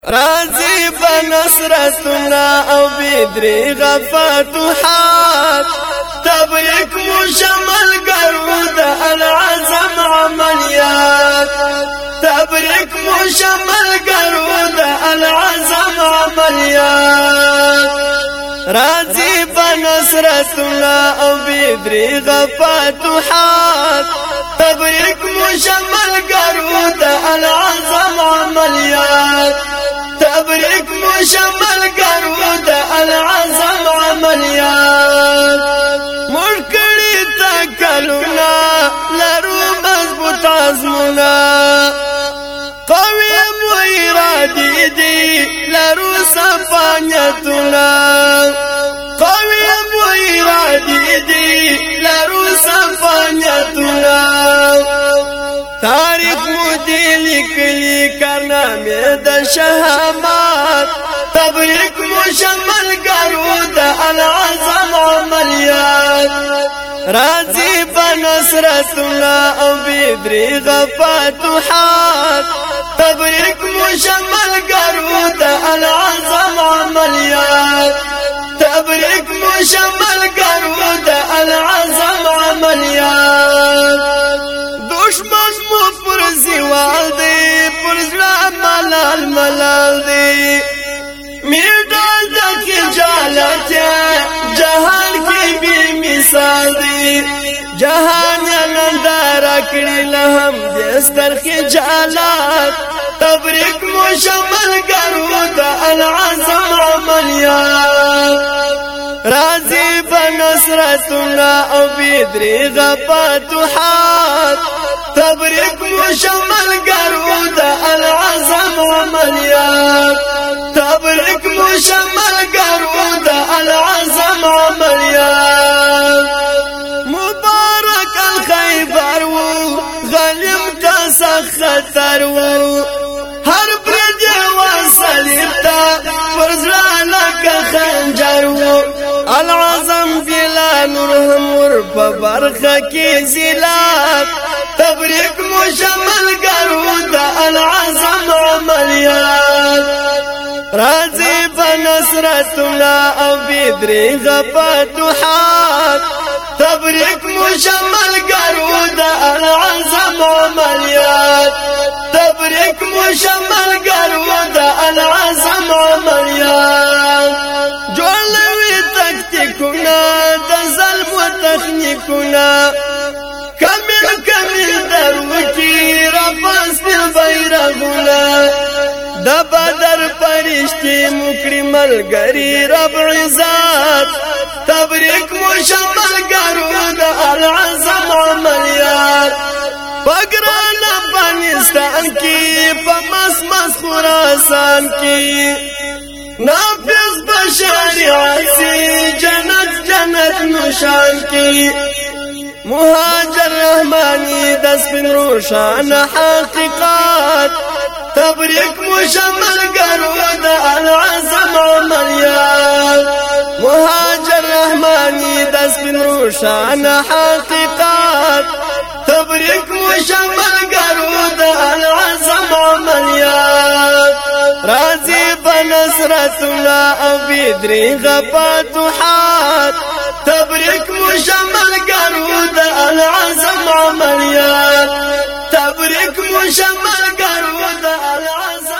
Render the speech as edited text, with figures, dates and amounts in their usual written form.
رازي بنصرتنا او بدري غفتحات تبرك مشمل قرود العزم عمليات تبرك مشمل قرود العزم عمليات رازي بنصرتنا او بدري غفتحات تبرك مشمل قرود العزم عمليات تبرك مشمل قرود العزم عمليات مركړی تکلونا لرو مضبوط عزمنا قوي مو ارادي دي لرو صفانيتنا قوي مو ارادي دي لرو صفانيتنا تاریخ مودی لکلی کارنامه د شهامات تبریک مشمل قرود العظم عملیات رازی بنصرتنا او بدری غفتحات تبریک مشمل قرود العظم عملیات تبریک مشمل قرود العظم عملیات دشمن مو پر زیوال دی پر زړه ملال ملال دی میډال د خجالت جهان کې به مثال دی جهان نندار کړي لهم دستر خجالت تبریک مشمل قرود العظم عملیات رازي بنصرتنا او بدري غفتحات تبرك مشمل قرود العظم عمليات تبرك مشمل قرود العظم عمليات مبارك الخيبر غلم تسخطر هر برد وصلت فرزلانك خنجر العظم بلا نورهم ورببرخه کی زلات تبریک مشمل قرود العظم عملیات رازی بنصرتنا او بدری غفتحات تبریک مشمل قرود العظم عملیات تبریک مشمل قرود العظم عملیات تكتيكنا دزل وتخنيكنا كمل دروكي رفاس بالبيرغنا دا بدر پرشتي مكرم الغري رب عزات تبريك مشمل قرود العظم عمليات بقران افغانستان کی پمس خراسان کی نافذ بشریعت سے جنت نشان کی مهاجر رحمانی دسپن روشان حقیقات تبریک مشمل قرود العظم عملیات مهاجر رحمانی دسپن روشان حقیقات تبریک مشمل قرود العظم عملیات رازی بنصرتنا او بدری غفتحات تبریک مشمل قرود العظم عملیات تبریک مشمل قرود العظم